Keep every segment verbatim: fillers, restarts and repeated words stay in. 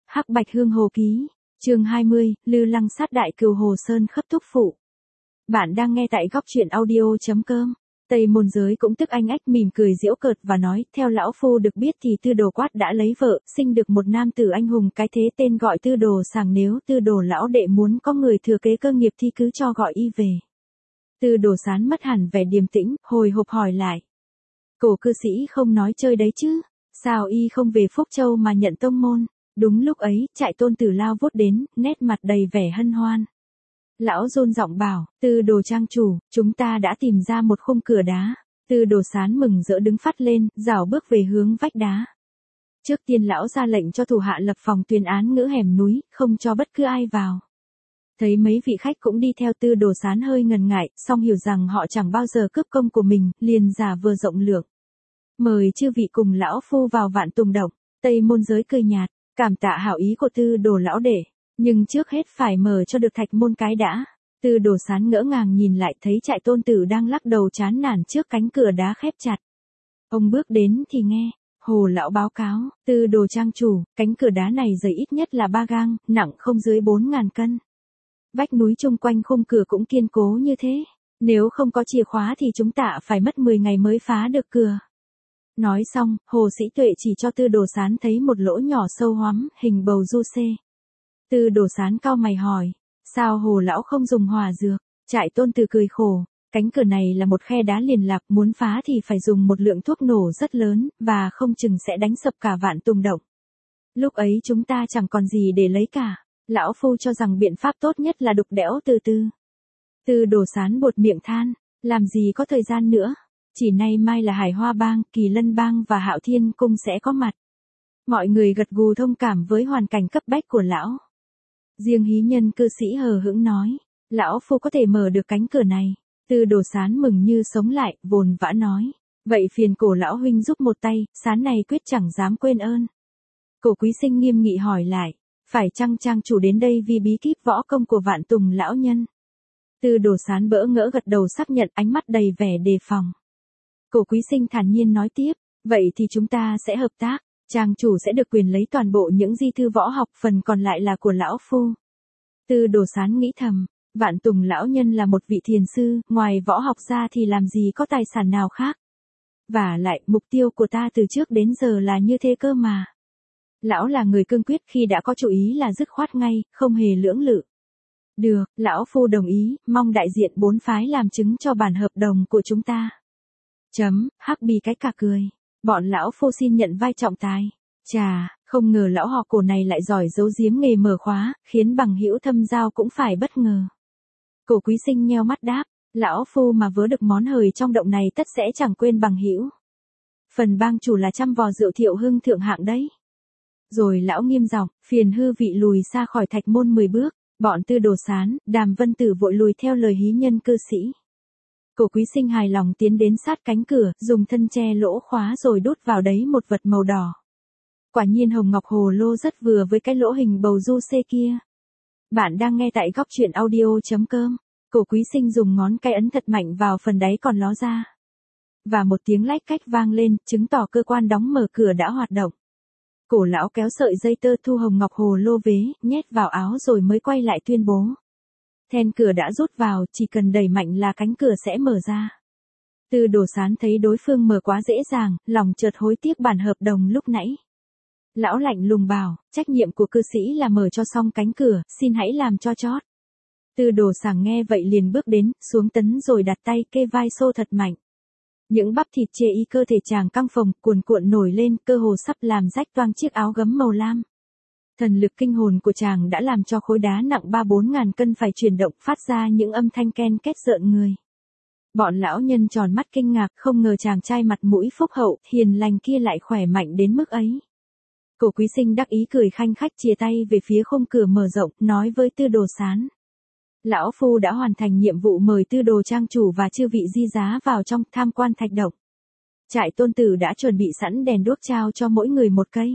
Hắc Bạch Hương Hồ Ký, chương hai mươi, Lư Lăng sát đại cừu Hồ Sơn khấp thúc phụ. Bạn đang nghe tại góc truyện audio chấm com. Tây Môn Giới cũng tức anh ách mỉm cười giễu cợt và nói, theo lão phu được biết thì Tư Đồ Quát đã lấy vợ, sinh được một nam tử anh hùng cái thế tên gọi Tư Đồ Sàng, nếu Tư Đồ lão đệ muốn có người thừa kế cơ nghiệp thì cứ cho gọi y về. Tư Đồ Sán mất hẳn vẻ điềm tĩnh, hồi hộp hỏi lại. Cổ cư sĩ không nói chơi đấy chứ, sao y không về Phúc Châu mà nhận tông môn? Đúng lúc ấy, Trại Tôn Tử lao vút đến, nét mặt đầy vẻ hân hoan. Lão rôn giọng bảo, Tư Đồ trang chủ, chúng ta đã tìm ra một khung cửa đá. Tư Đồ Sán mừng rỡ đứng phắt lên, rảo bước về hướng vách đá. Trước tiên lão ra lệnh cho thủ hạ lập phòng tuyên án ngữ hẻm núi, không cho bất cứ ai vào. Thấy mấy vị khách cũng đi theo Tư Đồ Sán hơi ngần ngại, song hiểu rằng họ chẳng bao giờ cướp công của mình, liền giả vừa rộng lượng. Mời chư vị cùng lão phu vào Vạn Tùng Động. Tây Môn Giới cười nhạt, cảm tạ hảo ý của Tư Đồ lão đệ, nhưng trước hết phải mở cho được thạch môn cái đã. Tư Đồ Sán ngỡ ngàng nhìn lại thấy Trại Tôn Tử đang lắc đầu chán nản trước cánh cửa đá khép chặt. Ông bước đến thì nghe, Hồ lão báo cáo, Tư Đồ trang chủ, cánh cửa đá này dày ít nhất là ba gang, nặng không dưới bốn ngàn cân. Vách núi chung quanh khung cửa cũng kiên cố như thế, nếu không có chìa khóa thì chúng ta phải mất mười ngày mới phá được cửa. Nói xong, Hồ Sĩ Tuệ chỉ cho Tư Đồ Sán thấy một lỗ nhỏ sâu hoắm, hình bầu du xê. Tư Đồ Sán cau mày hỏi, sao Hồ lão không dùng hỏa dược? Trại Tôn Tử cười khổ, cánh cửa này là một khe đá liền lạc, muốn phá thì phải dùng một lượng thuốc nổ rất lớn, và không chừng sẽ đánh sập cả Vạn Tùng Động. Lúc ấy chúng ta chẳng còn gì để lấy cả, lão phu cho rằng biện pháp tốt nhất là đục đẽo từ từ. Tư Đồ Sán buột miệng than, làm gì có thời gian nữa. Chỉ nay mai là Hải Hoa Bang, Kỳ Lân Bang và Hạo Thiên Cung sẽ có mặt. Mọi người gật gù thông cảm với hoàn cảnh cấp bách của lão. Riêng hí nhân cư sĩ hờ hững nói, lão phu có thể mở được cánh cửa này. Tư Đồ Sán mừng như sống lại, vồn vã nói, vậy phiền Cổ lão huynh giúp một tay, Sán này quyết chẳng dám quên ơn. Cổ Quý Sinh nghiêm nghị hỏi lại, phải chăng trang chủ đến đây vì bí kíp võ công của Vạn Tùng lão nhân? Tư Đồ Sán bỡ ngỡ gật đầu xác nhận, ánh mắt đầy vẻ đề phòng. Cổ Quý Sinh thản nhiên nói tiếp, vậy thì chúng ta sẽ hợp tác, trang chủ sẽ được quyền lấy toàn bộ những di thư võ học, phần còn lại là của lão phu. Tư Đồ Sán nghĩ thầm, Vạn Tùng lão nhân là một vị thiền sư, ngoài võ học ra thì làm gì có tài sản nào khác. Và lại, mục tiêu của ta từ trước đến giờ là như thế cơ mà. Lão là người cương quyết, khi đã có chủ ý là dứt khoát ngay, không hề lưỡng lự. Được, lão phu đồng ý, mong đại diện bốn phái làm chứng cho bản hợp đồng của chúng ta. Chấm, Hắc Bì cái cả cười. Bọn lão phu xin nhận vai trọng tài. Chà, không ngờ lão họ Cổ này lại giỏi giấu giếm nghề mở khóa, khiến bằng hữu thâm giao cũng phải bất ngờ. Cổ Quý Sinh nheo mắt đáp, lão phu mà vớ được món hời trong động này tất sẽ chẳng quên bằng hữu. Phần bang chủ là trăm vò rượu Thiệu Hưng thượng hạng đấy. Rồi lão nghiêm giọng, phiền hư vị lùi xa khỏi thạch môn mười bước. Bọn Tư Đồ Sán, Đàm Vân Tử vội lùi theo lời hí nhân cư sĩ. Cổ Quý Sinh hài lòng tiến đến sát cánh cửa, dùng thân che lỗ khóa rồi đút vào đấy một vật màu đỏ. Quả nhiên hồng ngọc hồ lô rất vừa với cái lỗ hình bầu du xê kia. Bạn đang nghe tại góc truyện audio chấm com. Cổ Quý Sinh dùng ngón cái ấn thật mạnh vào phần đáy còn ló ra. Và một tiếng lách cách vang lên, chứng tỏ cơ quan đóng mở cửa đã hoạt động. Cổ lão kéo sợi dây tơ thu hồng ngọc hồ lô vế, nhét vào áo rồi mới quay lại tuyên bố. Then cửa đã rút vào, chỉ cần đẩy mạnh là cánh cửa sẽ mở ra. Tư Đồ Sán thấy đối phương mở quá dễ dàng, lòng chợt hối tiếc bản hợp đồng lúc nãy. Lão lạnh lùng bảo, trách nhiệm của cư sĩ là mở cho xong cánh cửa, xin hãy làm cho chót. Tư Đồ Sàng nghe vậy liền bước đến, xuống tấn rồi đặt tay kê vai xô thật mạnh. Những bắp thịt chê y cơ thể chàng căng phồng, cuồn cuộn nổi lên, cơ hồ sắp làm rách toang chiếc áo gấm màu lam. Thần lực kinh hồn của chàng đã làm cho khối đá nặng ba bốn ngàn cân phải chuyển động, phát ra những âm thanh ken két rợn người. Bọn lão nhân tròn mắt kinh ngạc, không ngờ chàng trai mặt mũi phúc hậu, hiền lành kia lại khỏe mạnh đến mức ấy. Cổ Quý Sinh đắc ý cười khanh khách chìa tay về phía khung cửa mở rộng, nói với Tư Đồ Sán. Lão phu đã hoàn thành nhiệm vụ mời Tư Đồ trang chủ và chư vị di giá vào trong tham quan thạch động. Trại Tôn Tử đã chuẩn bị sẵn đèn đuốc trao cho mỗi người một cây.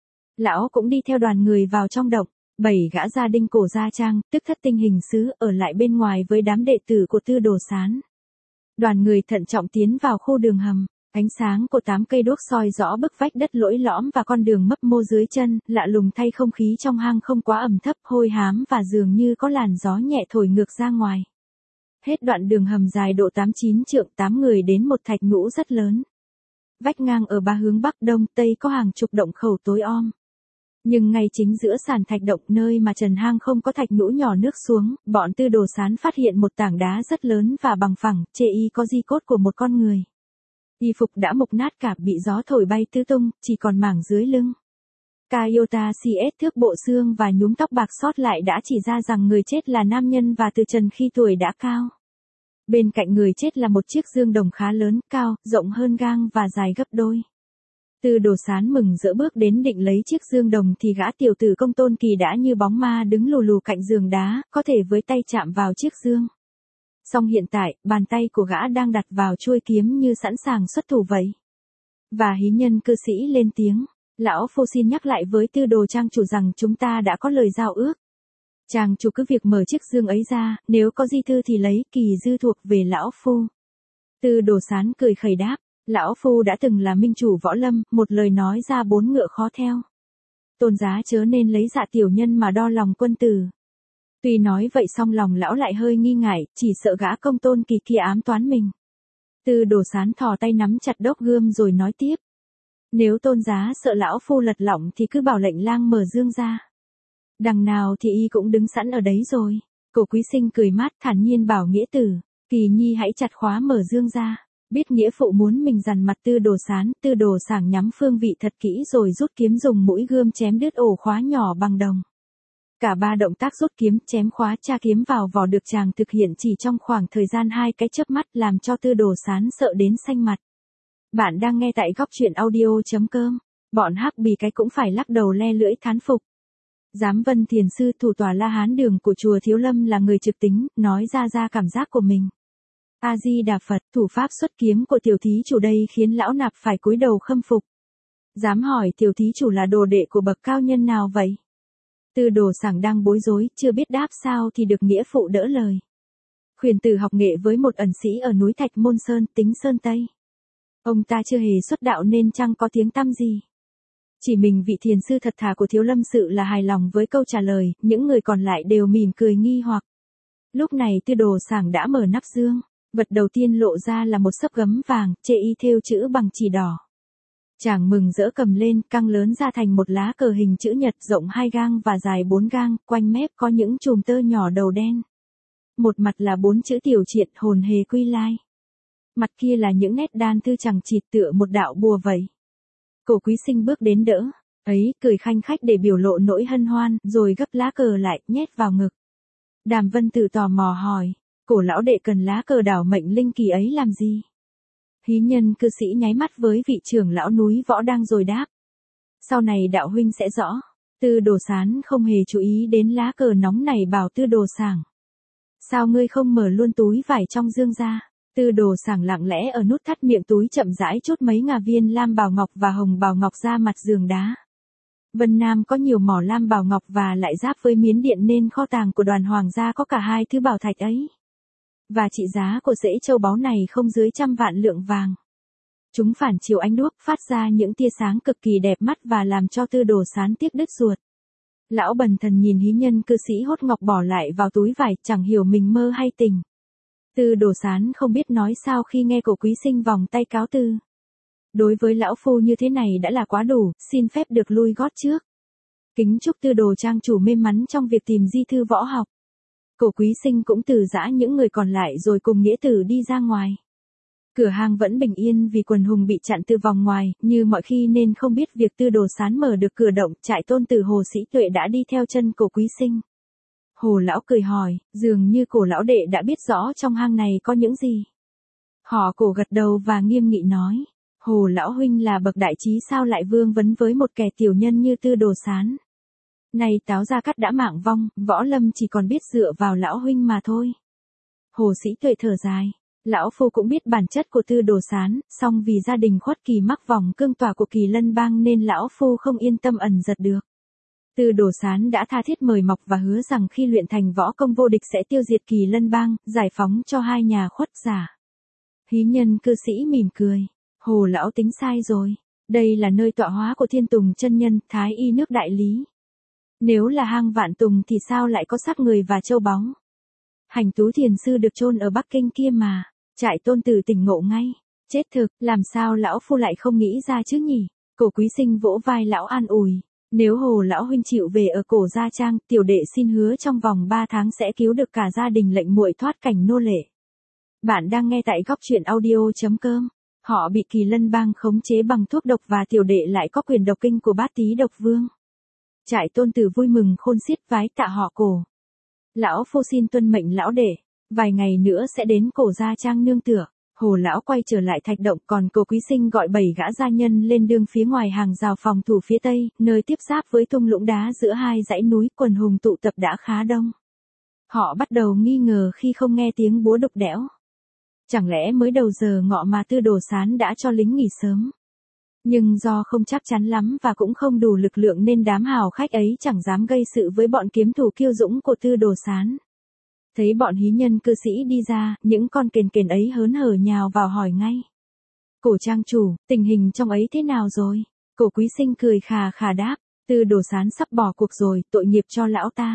Lão cũng đi theo đoàn người vào trong động, bảy gã gia đinh cổ gia trang, tức thất tinh hình sứ, ở lại bên ngoài với đám đệ tử của Tư Đồ Sán. Đoàn người thận trọng tiến vào khu đường hầm. Ánh sáng của tám cây đuốc soi rõ bức vách đất lỗi lõm và con đường mấp mô dưới chân, lạ lùng thay không khí trong hang không quá ẩm thấp, hôi hám và dường như có làn gió nhẹ thổi ngược ra ngoài. Hết đoạn đường hầm dài độ tám chín trượng, tám người đến một thạch nhũ rất lớn. Vách ngang ở ba hướng bắc đông tây có hàng chục động khẩu tối om. Nhưng ngay chính giữa sàn thạch động, nơi mà trần hang không có thạch nhũ nhỏ nước xuống, bọn Tư Đồ Sán phát hiện một tảng đá rất lớn và bằng phẳng, chê y có di cốt của một con người. Y phục đã mục nát cả, bị gió thổi bay tứ tung, chỉ còn mảng dưới lưng. Kayota xê ét thước bộ xương và nhúm tóc bạc sót lại đã chỉ ra rằng người chết là nam nhân và từ trần khi tuổi đã cao. Bên cạnh người chết là một chiếc dương đồng khá lớn, cao, rộng hơn gang và dài gấp đôi. Tư Đồ Sán mừng rỡ bước đến định lấy chiếc dương đồng thì gã tiểu tử Công Tôn Kỳ đã như bóng ma đứng lù lù cạnh giường đá, có thể với tay chạm vào chiếc dương. Song hiện tại, bàn tay của gã đang đặt vào chuôi kiếm như sẵn sàng xuất thủ vậy. Và hí nhân cư sĩ lên tiếng, lão phu xin nhắc lại với Tư Đồ trang chủ rằng chúng ta đã có lời giao ước. Trang chủ cứ việc mở chiếc dương ấy ra, nếu có di thư thì lấy, kỳ dư thuộc về lão phu. Tư Đồ Sán cười khẩy đáp, lão phu đã từng là minh chủ võ lâm, một lời nói ra bốn ngựa khó theo. Tôn giá chớ nên lấy dạ tiểu nhân mà đo lòng quân tử. Tuy nói vậy song lòng lão lại hơi nghi ngại, chỉ sợ gã Công Tôn Kỳ kia ám toán mình. Tư Đồ Sán thò tay nắm chặt đốc gươm rồi nói tiếp. Nếu tôn giá sợ lão phu lật lọng thì cứ bảo lệnh lang mở dương ra. Đằng nào thì y cũng đứng sẵn ở đấy rồi. Cổ Quý Sinh cười mát thản nhiên bảo nghĩa tử, Kỳ nhi hãy chặt khóa mở dương ra. Biết nghĩa phụ muốn mình dằn mặt Tư Đồ Sán, Tư Đồ Sảng nhắm phương vị thật kỹ rồi rút kiếm dùng mũi gươm chém đứt ổ khóa nhỏ bằng đồng. Cả ba động tác rút kiếm, chém khóa, tra kiếm vào vỏ được chàng thực hiện chỉ trong khoảng thời gian hai cái chớp mắt, làm cho Tư Đồ Sán sợ đến xanh mặt. Bạn đang nghe tại góc truyện audio chấm com. Bọn hắc bì cái cũng phải lắc đầu le lưỡi thán phục. Giám Vân Thiền sư thủ tòa La Hán Đường của chùa Thiếu Lâm là người trực tính, nói ra ra cảm giác của mình. A Di Đà Phật, thủ pháp xuất kiếm của tiểu thí chủ đây khiến lão nạp phải cúi đầu khâm phục. Dám hỏi tiểu thí chủ là đồ đệ của bậc cao nhân nào vậy? Tư Đồ Sảng đang bối rối, chưa biết đáp sao thì được nghĩa phụ đỡ lời. Khuyển tử học nghệ với một ẩn sĩ ở núi Thạch Môn Sơn, tính Sơn Tây. Ông ta chưa hề xuất đạo nên chẳng có tiếng tăm gì. Chỉ mình vị thiền sư thật thà của Thiếu Lâm sự là hài lòng với câu trả lời, những người còn lại đều mỉm cười nghi hoặc. Lúc này Tư Đồ Sảng đã mở nắp dương. Vật đầu tiên lộ ra là một xấp gấm vàng, chê y thêu chữ bằng chỉ đỏ. Chàng mừng rỡ cầm lên, căng lớn ra thành một lá cờ hình chữ nhật rộng hai gang và dài bốn gang, quanh mép có những chùm tơ nhỏ đầu đen. Một mặt là bốn chữ tiểu triện hồn hề quy lai. Mặt kia là những nét đan thư chẳng chịt tựa một đạo bùa vậy. Cổ Quý Sinh bước đến đỡ, ấy, cười khanh khách để biểu lộ nỗi hân hoan, rồi gấp lá cờ lại, nhét vào ngực. Đàm Vân Tử tò mò hỏi. Cổ lão đệ cần lá cờ đảo mệnh linh kỳ ấy làm gì? Hí nhân cư sĩ nháy mắt với vị trưởng lão núi võ đang rồi đáp. Sau này đạo huynh sẽ rõ. Tư Đồ Sán không hề chú ý đến lá cờ nóng này bảo Tư Đồ Sảng. Sao ngươi không mở luôn túi vải trong dương ra? Tư Đồ Sảng lặng lẽ ở nút thắt miệng túi chậm rãi chốt mấy ngà viên lam bảo ngọc và hồng bảo ngọc ra mặt giường đá. Vân Nam có nhiều mỏ lam bảo ngọc và lại giáp với Miến Điện nên kho tàng của đoàn hoàng gia có cả hai thứ bảo thạch ấy. Và trị giá của rễ châu báu này không dưới trăm vạn lượng vàng. Chúng phản chiếu ánh đuốc phát ra những tia sáng cực kỳ đẹp mắt và làm cho Tư Đồ Sán tiếc đứt ruột. Lão bần thần nhìn hí nhân cư sĩ hốt ngọc bỏ lại vào túi vải, chẳng hiểu mình mơ hay tình. Tư Đồ Sán không biết nói sao khi nghe Cổ Quý Sinh vòng tay cáo từ. Đối với lão phu như thế này đã là quá đủ, xin phép được lui gót trước. Kính chúc Tư Đồ trang chủ may mắn trong việc tìm di thư võ học. Cổ Quý Sinh cũng từ giã những người còn lại rồi cùng nghĩa tử đi ra ngoài. Cửa hang vẫn bình yên vì quần hùng bị chặn từ vòng ngoài, như mọi khi nên không biết việc Tư Đồ Sán mở được cửa động, trại tôn tử Hồ Sĩ Tuệ đã đi theo chân Cổ Quý Sinh. Hồ lão cười hỏi, dường như Cổ lão đệ đã biết rõ trong hang này có những gì. Họ Cổ gật đầu và nghiêm nghị nói, Hồ lão huynh là bậc đại trí sao lại vương vấn với một kẻ tiểu nhân như Tư Đồ Sán. Này Táo Gia Cát đã mạng vong, võ lâm chỉ còn biết dựa vào lão huynh mà thôi. Hồ Sĩ Tuệ thở dài, lão phu cũng biết bản chất của Tư Đồ Sán, song vì gia đình khuất kỳ mắc vòng cương tỏa của Kỳ Lân Bang nên lão phu không yên tâm ẩn giật được. Tư Đồ Sán đã tha thiết mời mọc và hứa rằng khi luyện thành võ công vô địch sẽ tiêu diệt Kỳ Lân Bang, giải phóng cho hai nhà khuất giả. Hí nhân cư sĩ mỉm cười. Hồ lão tính sai rồi. Đây là nơi tọa hóa của Thiên Tùng chân nhân, thái y nước đại lý. Nếu là hang Vạn Tùng thì sao lại có xác người và châu báu? Hành Tú thiền sư được chôn ở Bắc Kinh kia mà. Trại Tôn Tử tỉnh ngộ ngay. Chết thực, làm sao lão phu lại không nghĩ ra chứ nhỉ? Cổ Quý Sinh vỗ vai lão an ủi. Nếu Hồ lão huynh chịu về ở Cổ Gia Trang, tiểu đệ xin hứa trong vòng ba tháng sẽ cứu được cả gia đình lệnh muội thoát cảnh nô lệ. Bạn đang nghe tại góc truyện audio.com. Họ bị Kỳ Lân bang khống chế bằng thuốc độc và tiểu đệ lại có quyền độc kinh của Bát Tý độc vương. Trại Tôn Tử vui mừng khôn xiết vái tạ họ Cổ. Lão phu xin tuân mệnh lão đệ, vài ngày nữa sẽ đến Cổ Gia Trang nương tựa. Hồ lão quay trở lại thạch động, còn Cổ Quý Sinh gọi bảy gã gia nhân lên đường phía ngoài hàng rào phòng thủ phía tây, nơi tiếp giáp với thung lũng đá giữa hai dãy núi. Quần hùng tụ tập đã khá đông. Họ bắt đầu nghi ngờ khi không nghe tiếng búa đục đẽo. Chẳng lẽ mới đầu giờ ngọ mà Tư Đồ Sán đã cho lính nghỉ sớm? Nhưng do không chắc chắn lắm và cũng không đủ lực lượng nên đám hào khách ấy chẳng dám gây sự với bọn kiếm thủ kiêu dũng của Tư Đồ Sán. Thấy bọn hí nhân cư sĩ đi ra, những con kền kền ấy hớn hở nhào vào hỏi ngay. Cổ trang chủ, tình hình trong ấy thế nào rồi? Cổ Quý Sinh cười khà khà đáp, Tư Đồ Sán sắp bỏ cuộc rồi, tội nghiệp cho lão ta.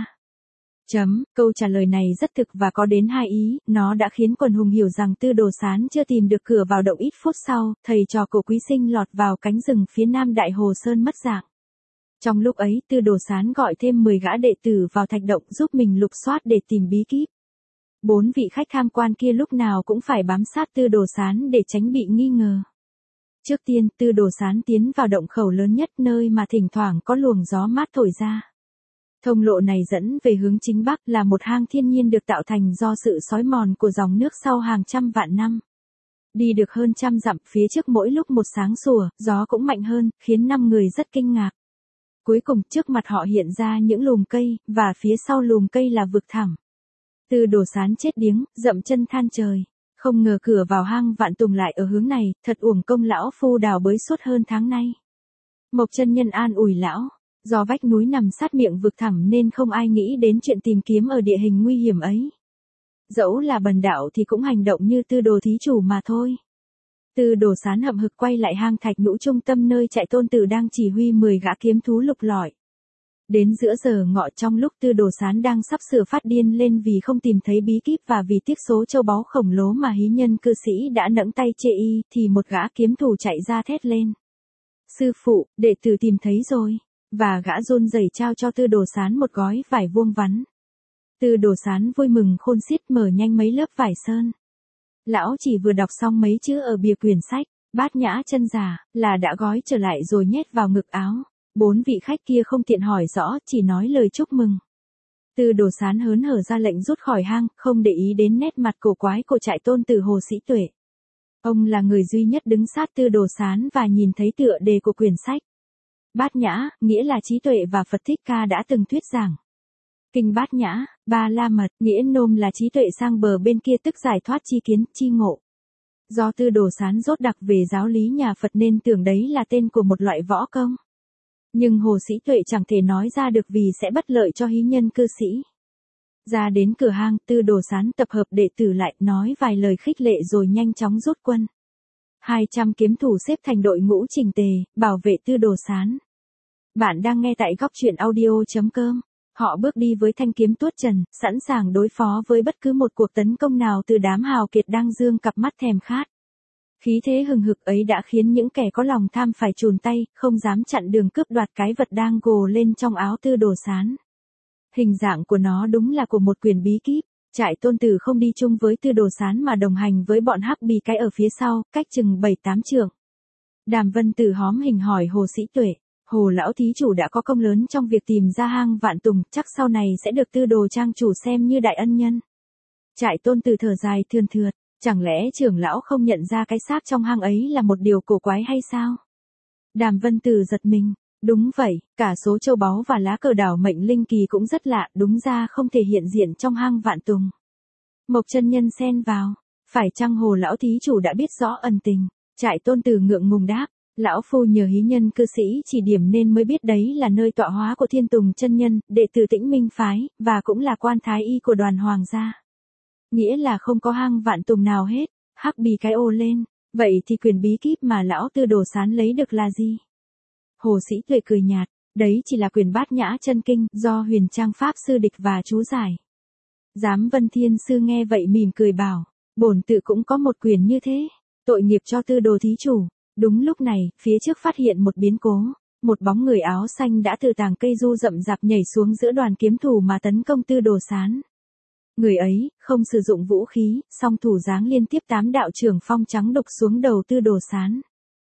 Chấm, câu trả lời này rất thực và có đến hai ý, nó đã khiến quần hùng hiểu rằng Tư Đồ Sán chưa tìm được cửa vào động. Ít phút sau, thầy trò Cổ Quý Sinh lọt vào cánh rừng phía nam Đại Hồ Sơn mất dạng. Trong lúc ấy, Tư Đồ Sán gọi thêm mười gã đệ tử vào thạch động giúp mình lục soát để tìm bí kíp. Bốn vị khách tham quan kia lúc nào cũng phải bám sát Tư Đồ Sán để tránh bị nghi ngờ. Trước tiên, Tư Đồ Sán tiến vào động khẩu lớn nhất, nơi mà thỉnh thoảng có luồng gió mát thổi ra. Thông lộ này dẫn về hướng chính bắc, là một hang thiên nhiên được tạo thành do sự xói mòn của dòng nước sau hàng trăm vạn năm. Đi được hơn trăm dặm, phía trước mỗi lúc một sáng sủa, gió cũng mạnh hơn, khiến năm người rất kinh ngạc. Cuối cùng, trước mặt họ hiện ra những lùm cây, và phía sau lùm cây là vực thẳm. Tư Đồ Sán chết điếng, dậm chân than trời. Không ngờ cửa vào hang Vạn Tùng lại ở hướng này, thật uổng công lão phu đào bới suốt hơn tháng nay. Mộc chân nhân an ủi lão. Do vách núi nằm sát miệng vực thẳm nên không ai nghĩ đến chuyện tìm kiếm ở địa hình nguy hiểm ấy. Dẫu là bần đạo thì cũng hành động như Tư Đồ thí chủ mà thôi. Tư Đồ Sán hậm hực quay lại hang thạch nhũ trung tâm nơi Trại Tôn Tử đang chỉ huy mười gã kiếm thú lục lọi. Đến giữa giờ ngọ, trong lúc Tư Đồ Sán đang sắp sửa phát điên lên vì không tìm thấy bí kíp và vì tiếc số châu báu khổng lồ mà hí nhân cư sĩ đã nẫng tay chê y, thì một gã kiếm thủ chạy ra thét lên. Sư phụ, đệ tử tìm thấy rồi. Và gã run rẩy trao cho Tư Đồ Sán một gói vải vuông vắn. Tư Đồ Sán vui mừng khôn xiết mở nhanh mấy lớp vải sơn. Lão chỉ vừa đọc xong mấy chữ ở bìa quyển sách, Bát Nhã chân giả, là đã gói trở lại rồi nhét vào ngực áo. Bốn vị khách kia không tiện hỏi rõ, chỉ nói lời chúc mừng. Tư Đồ Sán hớn hở ra lệnh rút khỏi hang, không để ý đến nét mặt cổ quái của Trại Tôn Tử Hồ Sĩ Tuệ. Ông là người duy nhất đứng sát Tư Đồ Sán và nhìn thấy tựa đề của quyển sách. Bát Nhã, nghĩa là trí tuệ và Phật Thích Ca đã từng thuyết giảng. Kinh Bát Nhã, Ba La Mật, nghĩa nôm là trí tuệ sang bờ bên kia, tức giải thoát chi kiến, chi ngộ. Do Tư Đồ Sán rốt đặc về giáo lý nhà Phật nên tưởng đấy là tên của một loại võ công. Nhưng Hồ Sĩ Tuệ chẳng thể nói ra được vì sẽ bất lợi cho hí nhân cư sĩ. Ra đến cửa hang, Tư Đồ Sán tập hợp đệ tử lại, nói vài lời khích lệ rồi nhanh chóng rút quân. hai trăm kiếm thủ xếp thành đội ngũ chỉnh tề, bảo vệ Tư Đồ Sán. Bạn đang nghe tại góc truyện audio.com. Họ bước đi với thanh kiếm tuốt trần, sẵn sàng đối phó với bất cứ một cuộc tấn công nào từ đám hào kiệt đang dương cặp mắt thèm khát. Khí thế hừng hực ấy đã khiến những kẻ có lòng tham phải chùn tay, không dám chặn đường cướp đoạt cái vật đang gồ lên trong áo Tư Đồ Sán. Hình dạng của nó đúng là của một quyển bí kíp. Trại Tôn Tử không đi chung với Tư Đồ Sán mà đồng hành với bọn hắc bì cái ở phía sau, cách chừng bảy tám trượng. Đàm Vân Tử hóm hình hỏi Hồ Sĩ Tuệ. Hồ lão thí chủ đã có công lớn trong việc tìm ra hang Vạn Tùng, chắc sau này sẽ được Tư Đồ trang chủ xem như đại ân nhân. Trại Tôn Tử thở dài thườn thượt, chẳng lẽ trưởng lão không nhận ra cái xác trong hang ấy là một điều cổ quái hay sao? Đàm Vân Tử giật mình, đúng vậy, cả số châu báu và lá cờ đảo mệnh linh kỳ cũng rất lạ, đúng ra không thể hiện diện trong hang Vạn Tùng. Mộc chân nhân xen vào, phải chăng Hồ lão thí chủ đã biết rõ ẩn tình? Trại Tôn Tử ngượng ngùng đáp. Lão phu nhờ hí nhân cư sĩ chỉ điểm nên mới biết đấy là nơi tọa hóa của Thiên Tùng chân nhân, đệ tử Tĩnh Minh phái, và cũng là quan thái y của đoàn hoàng gia. Nghĩa là không có hang Vạn Tùng nào hết. Hắc bì cái ô lên, Vậy thì quyền bí kíp mà lão Tư Đồ Sán lấy được là gì? Hồ Sĩ Tuệ cười nhạt, đấy chỉ là quyền bát nhã chân kinh do Huyền Trang Pháp Sư địch và chú giải. Giám Vân Thiên Sư nghe vậy mỉm cười bảo, bổn tự cũng có một quyền như thế, tội nghiệp cho Tư Đồ thí chủ. Đúng lúc này, phía trước phát hiện một biến cố, một bóng người áo xanh đã từ tàng cây du rậm rạp nhảy xuống giữa đoàn kiếm thủ mà tấn công Tư Đồ Sán. Người ấy, không sử dụng vũ khí, song thủ giáng liên tiếp tám đạo trưởng phong trắng đục xuống đầu Tư Đồ Sán.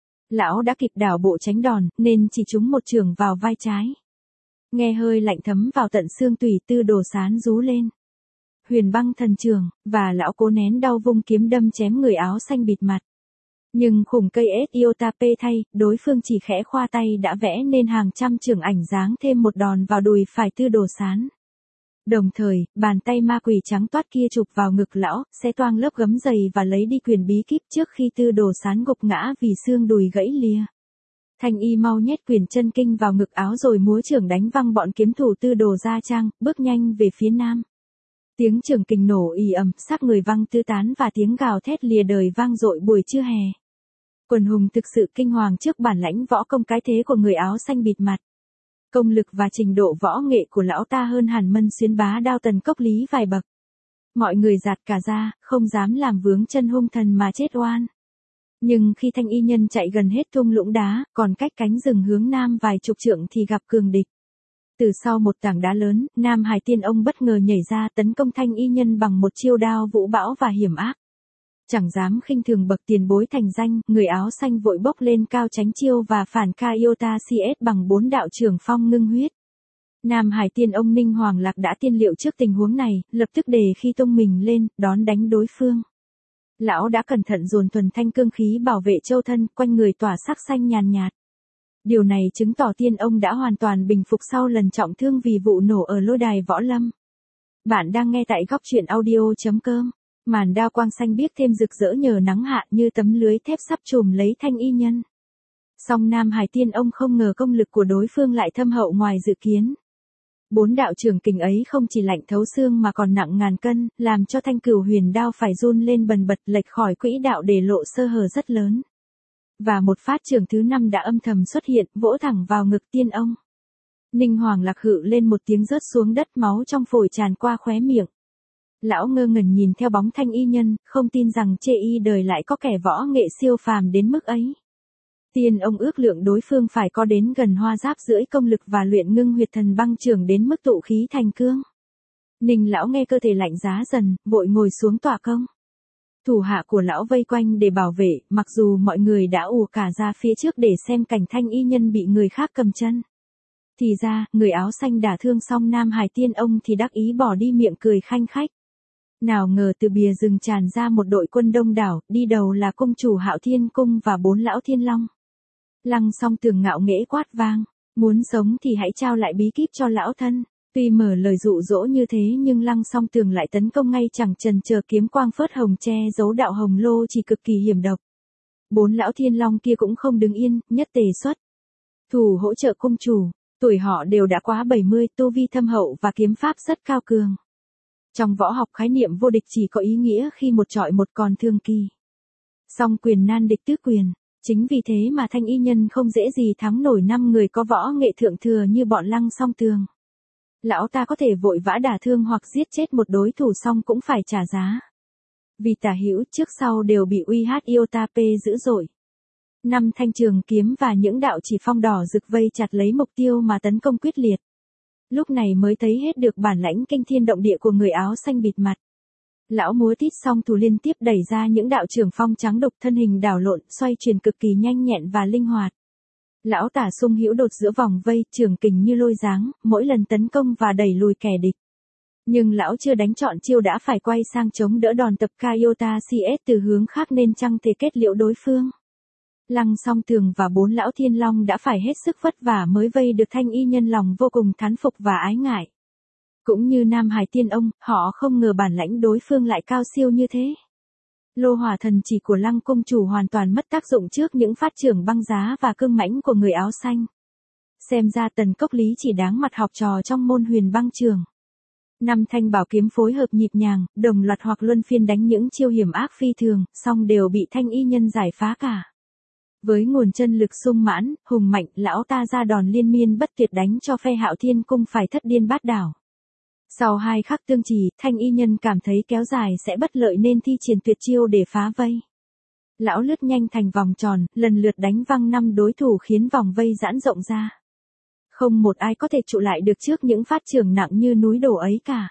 Lão đã kịp đảo bộ tránh đòn, nên chỉ trúng một trường vào vai trái. Nghe hơi lạnh thấm vào tận xương tủy, Tư Đồ Sán rú lên. Huyền Băng Thần Trường, và lão cố nén đau vung kiếm đâm chém người áo xanh bịt mặt. Nhưng khủng cây Etiotape thay, đối phương chỉ khẽ khoa tay đã vẽ nên hàng trăm trường ảnh giáng thêm một đòn vào đùi phải Tư Đồ Sán. Đồng thời, bàn tay ma quỷ trắng toát kia chụp vào ngực lão, xé toang lớp gấm giày và lấy đi quyền bí kíp trước khi Tư Đồ Sán gục ngã vì xương đùi gãy lìa. Thanh y mau nhét quyền chân kinh vào ngực áo rồi múa trưởng đánh văng bọn kiếm thủ Tư Đồ Gia Trang, bước nhanh về phía nam. Tiếng trường kình nổ ì ầm, xác người văng tứ tán và tiếng gào thét lìa đời vang dội buổi trưa hè. Quần hùng thực sự kinh hoàng trước bản lãnh võ công cái thế của người áo xanh bịt mặt. Công lực và trình độ võ nghệ của lão ta hơn hẳn Mân Xuyến bá đao Tần Cốc Lý vài bậc. Mọi người giạt cả ra, không dám làm vướng chân hung thần mà chết oan. Nhưng khi thanh y nhân chạy gần hết thung lũng đá, còn cách cánh rừng hướng nam vài chục trượng thì gặp cường địch. Từ sau một tảng đá lớn, Nam Hải Tiên Ông bất ngờ nhảy ra tấn công thanh y nhân bằng một chiêu đao vũ bão và hiểm ác. Chẳng dám khinh thường bậc tiền bối thành danh, người áo xanh vội bốc lên cao tránh chiêu và phản Kaiota xê ét bằng bốn đạo trưởng phong ngưng huyết. Nam Hải Tiên Ông Ninh Hoàng Lạc đã tiên liệu trước tình huống này, lập tức đề khi tung mình lên, đón đánh đối phương. Lão đã cẩn thận dồn thuần thanh cương khí bảo vệ châu thân, quanh người tỏa sắc xanh nhàn nhạt. Điều này chứng tỏ Tiên Ông đã hoàn toàn bình phục sau lần trọng thương vì vụ nổ ở lôi đài võ lâm. Bạn đang nghe tại góc truyện audio chấm com. Màn đao quang xanh biếc thêm rực rỡ nhờ nắng hạ như tấm lưới thép sắp trùm lấy thanh y nhân. Song Nam Hải Tiên Ông không ngờ công lực của đối phương lại thâm hậu ngoài dự kiến. Bốn đạo trưởng kình ấy không chỉ lạnh thấu xương mà còn nặng ngàn cân, làm cho thanh cửu huyền đao phải run lên bần bật lệch khỏi quỹ đạo để lộ sơ hở rất lớn. Và một phát trưởng thứ năm đã âm thầm xuất hiện, vỗ thẳng vào ngực Tiên Ông. Ninh Hoàng Lạc hự lên một tiếng rớt xuống đất, máu trong phổi tràn qua khóe miệng. Lão ngơ ngẩn nhìn theo bóng thanh y nhân, không tin rằng chê y đời lại có kẻ võ nghệ siêu phàm đến mức ấy. Tiên Ông ước lượng đối phương phải có đến gần hoa giáp rưỡi công lực và luyện ngưng huyệt thần băng trưởng đến mức tụ khí thành cương. Ninh lão nghe cơ thể lạnh giá dần, vội ngồi xuống tọa công. Thủ hạ của lão vây quanh để bảo vệ, mặc dù mọi người đã ùa cả ra phía trước để xem cảnh thanh y nhân bị người khác cầm chân. Thì ra, người áo xanh đả thương xong Nam Hải Tiên Ông thì đắc ý bỏ đi miệng cười khanh khách. Nào ngờ từ bìa rừng tràn ra một đội quân đông đảo, đi đầu là cung chủ Hạo Thiên Cung và bốn lão thiên long. Lăng Song Tường ngạo nghễ quát vang, muốn sống thì hãy trao lại bí kíp cho lão thân. Tuy mở lời dụ dỗ như thế nhưng Lăng Song Tường lại tấn công ngay chẳng chần chờ, kiếm quang phớt hồng che giấu đạo hồng lô chỉ cực kỳ hiểm độc. Bốn lão thiên long kia cũng không đứng yên, nhất tề xuất thủ hỗ trợ cung chủ, tuổi họ đều đã quá bảy mươi, tu vi thâm hậu và kiếm pháp rất cao cường. Trong võ học khái niệm vô địch chỉ có ý nghĩa khi một trọi một, còn thương kỳ. Song quyền nan địch tứ quyền, chính vì thế mà thanh y nhân không dễ gì thắng nổi năm người có võ nghệ thượng thừa như bọn Lăng Song Tường. Lão ta có thể vội vã đả thương hoặc giết chết một đối thủ xong cũng phải trả giá. Vì tả hữu trước sau đều bị uy hát Iotape dữ dội. Năm thanh trường kiếm và những đạo chỉ phong đỏ rực vây chặt lấy mục tiêu mà tấn công quyết liệt. Lúc này mới thấy hết được bản lãnh kinh thiên động địa của người áo xanh bịt mặt. Lão múa tít song thủ liên tiếp đẩy ra những đạo trường phong trắng đục, thân hình đảo lộn, xoay chuyển cực kỳ nhanh nhẹn và linh hoạt. Lão tả sung hữu đột giữa vòng vây, trường kình như lôi giáng, mỗi lần tấn công và đẩy lùi kẻ địch. Nhưng lão chưa đánh trọn chiêu đã phải quay sang chống đỡ đòn tập Kaiota xê ét từ hướng khác nên chẳng thể kết liễu đối phương. Lăng Song Tường và bốn lão thiên long đã phải hết sức vất vả mới vây được thanh y nhân, lòng vô cùng thán phục và ái ngại. Cũng như Nam Hải Tiên Ông, họ không ngờ bản lãnh đối phương lại cao siêu như thế. Lô hỏa thần chỉ của Lăng cung chủ hoàn toàn mất tác dụng trước những phát trưởng băng giá và cương mãnh của người áo xanh. Xem ra Tần Cốc Lý chỉ đáng mặt học trò trong môn huyền băng trường. Năm thanh bảo kiếm phối hợp nhịp nhàng, đồng loạt hoặc luân phiên đánh những chiêu hiểm ác phi thường, song đều bị thanh y nhân giải phá cả. Với nguồn chân lực sung mãn, hùng mạnh, lão ta ra đòn liên miên bất tuyệt đánh cho phe Hạo Thiên cung phải thất điên bát đảo. Sau hai khắc tương trì, thanh y nhân cảm thấy kéo dài sẽ bất lợi nên thi triển tuyệt chiêu để phá vây. Lão lướt nhanh thành vòng tròn, lần lượt đánh văng năm đối thủ khiến vòng vây giãn rộng ra. Không một ai có thể trụ lại được trước những phát chưởng nặng như núi đổ ấy cả.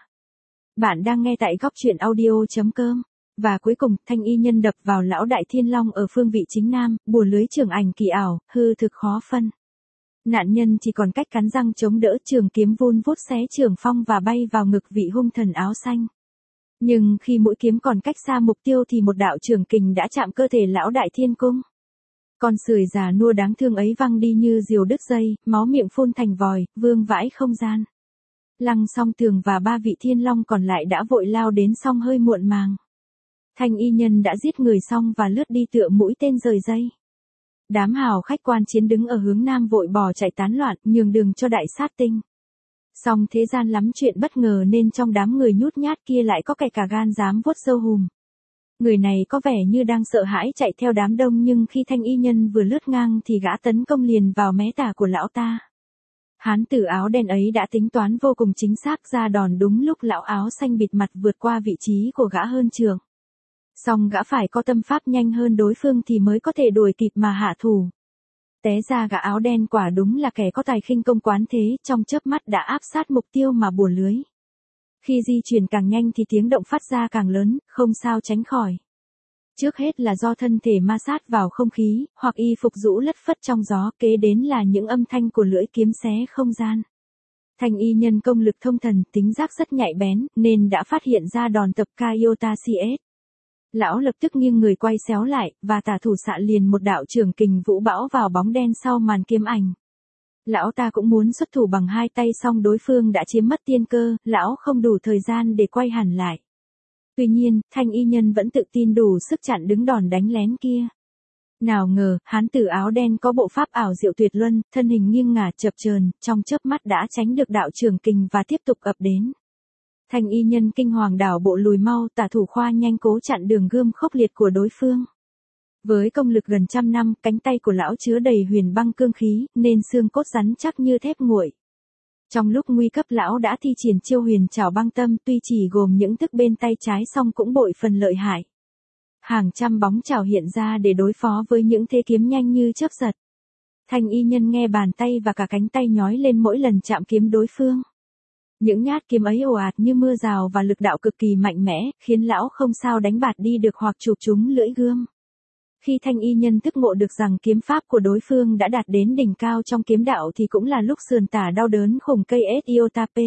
Bạn đang nghe tại góc truyện audio chấm com. Và cuối cùng, thanh y nhân đập vào lão đại thiên long ở phương vị chính nam, bùa lưới trường ảnh kỳ ảo, hư thực khó phân. Nạn nhân chỉ còn cách cắn răng chống đỡ, trường kiếm vun vút xé trường phong và bay vào ngực vị hung thần áo xanh. Nhưng khi mũi kiếm còn cách xa mục tiêu thì một đạo trường kình đã chạm cơ thể lão đại thiên cung. Con sưởi già nua đáng thương ấy văng đi như diều đứt dây, máu miệng phun thành vòi, vương vãi không gian. Lăng Song Tường và ba vị thiên long còn lại đã vội lao đến song hơi muộn màng. Thanh y nhân đã giết người xong và lướt đi tựa mũi tên rời dây. Đám hào khách quan chiến đứng ở hướng nam vội bò chạy tán loạn, nhường đường cho đại sát tinh. Song thế gian lắm chuyện bất ngờ nên trong đám người nhút nhát kia lại có kẻ cả gan dám vuốt râu hùm. Người này có vẻ như đang sợ hãi chạy theo đám đông, nhưng khi thanh y nhân vừa lướt ngang thì gã tấn công liền vào mé tả của lão ta. Hán tử áo đen ấy đã tính toán vô cùng chính xác, ra đòn đúng lúc lão áo xanh bịt mặt vượt qua vị trí của gã hơn trường. Song gã phải có tâm pháp nhanh hơn đối phương thì mới có thể đuổi kịp mà hạ thủ. Té ra gã áo đen quả đúng là kẻ có tài khinh công quán thế, trong chớp mắt đã áp sát mục tiêu mà bùa lưới. Khi di chuyển càng nhanh thì tiếng động phát ra càng lớn, không sao tránh khỏi. Trước hết là do thân thể ma sát vào không khí, hoặc y phục rũ lất phất trong gió, kế đến là những âm thanh của lưỡi kiếm xé không gian. Thanh y nhân công lực thông thần, tính giác rất nhạy bén, nên đã phát hiện ra đòn tập Kaiota xê ét. Lão lập tức nghiêng người quay xéo lại, và tả thủ xạ liền một đạo trường kình vũ bão vào bóng đen sau màn kiếm ảnh. Lão ta cũng muốn xuất thủ bằng hai tay, song đối phương đã chiếm mất tiên cơ, lão không đủ thời gian để quay hẳn lại. Tuy nhiên, thanh y nhân vẫn tự tin đủ sức chặn đứng đòn đánh lén kia. Nào ngờ, hán tử áo đen có bộ pháp ảo diệu tuyệt luân, thân hình nghiêng ngả chập chờn, trong chớp mắt đã tránh được đạo trường kình và tiếp tục ập đến. Thanh y nhân kinh hoàng đảo bộ lùi mau, tả thủ khoa nhanh cố chặn đường gươm khốc liệt của đối phương. Với công lực gần trăm năm, cánh tay của lão chứa đầy huyền băng cương khí, nên xương cốt rắn chắc như thép nguội. Trong lúc nguy cấp lão đã thi triển chiêu huyền trảo băng tâm, tuy chỉ gồm những thức bên tay trái song cũng bội phần lợi hại. Hàng trăm bóng trảo hiện ra để đối phó với những thế kiếm nhanh như chớp giật. Thanh y nhân nghe bàn tay và cả cánh tay nhói lên mỗi lần chạm kiếm đối phương. Những nhát kiếm ấy ồ ạt như mưa rào và lực đạo cực kỳ mạnh mẽ, khiến lão không sao đánh bạt đi được hoặc chụp trúng lưỡi gươm. Khi thanh y nhân thức ngộ được rằng kiếm pháp của đối phương đã đạt đến đỉnh cao trong kiếm đạo thì cũng là lúc sườn tả đau đớn khủng cây Etiotape.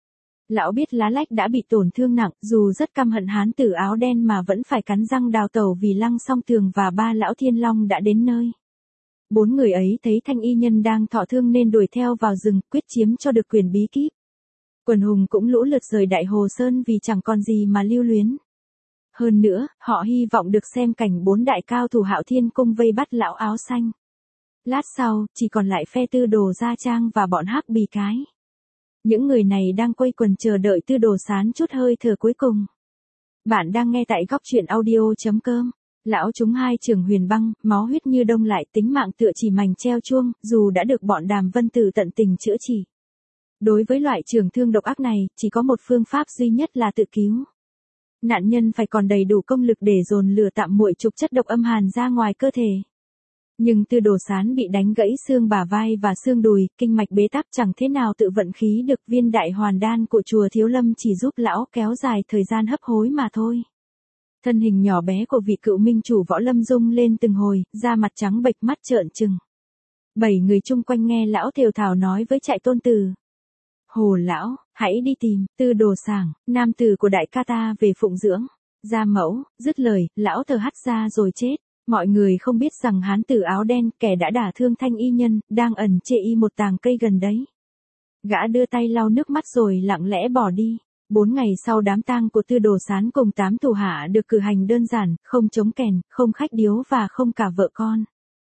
Lão biết lá lách đã bị tổn thương nặng, dù rất căm hận hán tử áo đen mà vẫn phải cắn răng đào tẩu vì Lăng Song Tường và ba lão thiên long đã đến nơi. Bốn người ấy thấy thanh y nhân đang thọ thương nên đuổi theo vào rừng, quyết chiếm cho được quyền bí kíp. Quần hùng cũng lũ lượt rời Đại Hồ Sơn vì chẳng còn gì mà lưu luyến. Hơn nữa, họ hy vọng được xem cảnh bốn đại cao thủ Hạo Thiên cung vây bắt lão áo xanh. Lát sau, chỉ còn lại phe Tư Đồ Gia Trang và bọn Hắc Bì Cái. Những người này đang quây quần chờ đợi Tư Đồ Sán chút hơi thở cuối cùng. Bạn đang nghe tại góc truyện audio chấm com. Lão chúng hai trường huyền băng, máu huyết như đông lại, tính mạng tựa chỉ mảnh treo chuông, dù đã được bọn Đàm Vân Tử tận tình chữa trị. Đối với loại trường thương độc ác này, chỉ có một phương pháp duy nhất là tự cứu. Nạn nhân phải còn đầy đủ công lực để dồn lửa tạm muội trục chất độc âm hàn ra ngoài cơ thể. Nhưng Tư Đồ Sán bị đánh gãy xương bả vai và xương đùi, kinh mạch bế tắc, chẳng thế nào tự vận khí được. Viên đại hoàn đan của chùa Thiếu Lâm chỉ giúp lão kéo dài thời gian hấp hối mà thôi. Thân hình nhỏ bé của vị cựu minh chủ Võ Lâm rung lên từng hồi, da mặt trắng bệch, mắt trợn trừng. Bảy người chung quanh nghe lão thều thào nói với Trại Tôn Tử. Hồ lão, hãy đi tìm Tư Đồ Sảng, nam tử của đại ca ta về phụng dưỡng. Gia mẫu, dứt lời, lão thở hắt ra rồi chết. Mọi người không biết rằng hán tử áo đen, kẻ đã đả thương thanh y nhân, đang ẩn chê y một tàng cây gần đấy. Gã đưa tay lau nước mắt rồi lặng lẽ bỏ đi. Bốn ngày sau đám tang của Tư Đồ Sán cùng tám thủ hạ được cử hành đơn giản, không trống kèn, không khách điếu và không cả vợ con.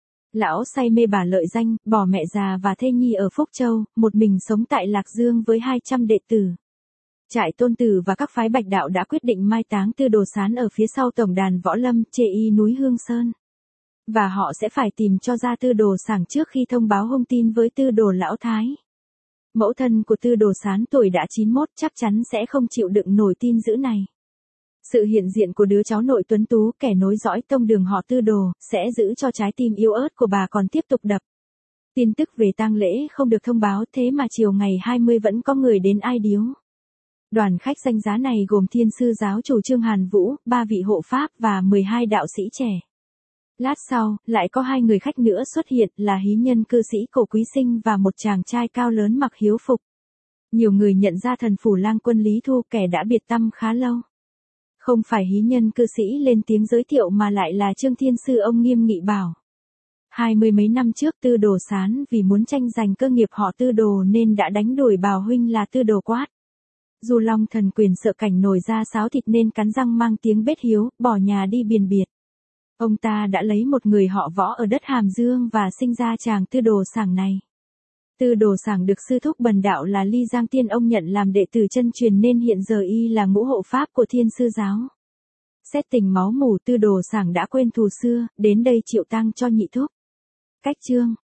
Lão say mê bà lợi danh, bỏ mẹ già và thê nhi ở Phúc Châu, một mình sống tại Lạc Dương với hai trăm đệ tử. Trại Tôn Tử và các phái Bạch đạo đã quyết định mai táng Tư Đồ Sán ở phía sau tổng đàn võ lâm chê y núi Hương Sơn. Và họ sẽ phải tìm cho ra Tư Đồ Sảng trước khi thông báo hung tin với Tư Đồ Lão Thái. Mẫu thân của Tư Đồ Sán tuổi đã chín mốt chắc chắn sẽ không chịu đựng nổi tin dữ này. Sự hiện diện của đứa cháu nội tuấn tú kẻ nối dõi tông đường họ Tư Đồ sẽ giữ cho trái tim yếu ớt của bà còn tiếp tục đập. Tin tức về tang lễ không được thông báo thế mà chiều ngày hai mươi vẫn có người đến ai điếu. Đoàn khách danh giá này gồm Thiên Sư giáo chủ Trương Hàn Vũ, ba vị hộ pháp và mười hai đạo sĩ trẻ. Lát sau, lại có hai người khách nữa xuất hiện là hí nhân cư sĩ Cổ Quý Sinh và một chàng trai cao lớn mặc hiếu phục. Nhiều người nhận ra thần phủ lang quân Lý Thu kẻ đã biệt tăm khá lâu. Không phải hí nhân cư sĩ lên tiếng giới thiệu mà lại là Trương Thiên Sư ông nghiêm nghị bảo. Hai mươi mấy năm trước Tư Đồ Sán vì muốn tranh giành cơ nghiệp họ Tư Đồ nên đã đánh đuổi Bào huynh là Tư Đồ Quát. Du Long thần quyền sợ cảnh nổi ra sáo thịt nên cắn răng mang tiếng bết hiếu, bỏ nhà đi biền biệt. Ông ta đã lấy một người họ Võ ở đất Hàm Dương và sinh ra chàng Tư Đồ Sảng này. Tư Đồ Sảng được sư thúc Bần đạo là Ly Giang Tiên ông nhận làm đệ tử chân truyền nên hiện giờ y là ngũ hộ pháp của Thiên Sư giáo. Xét tình máu mủ Tư Đồ Sảng đã quên thù xưa, đến đây chịu tang cho nhị thúc. Cách chương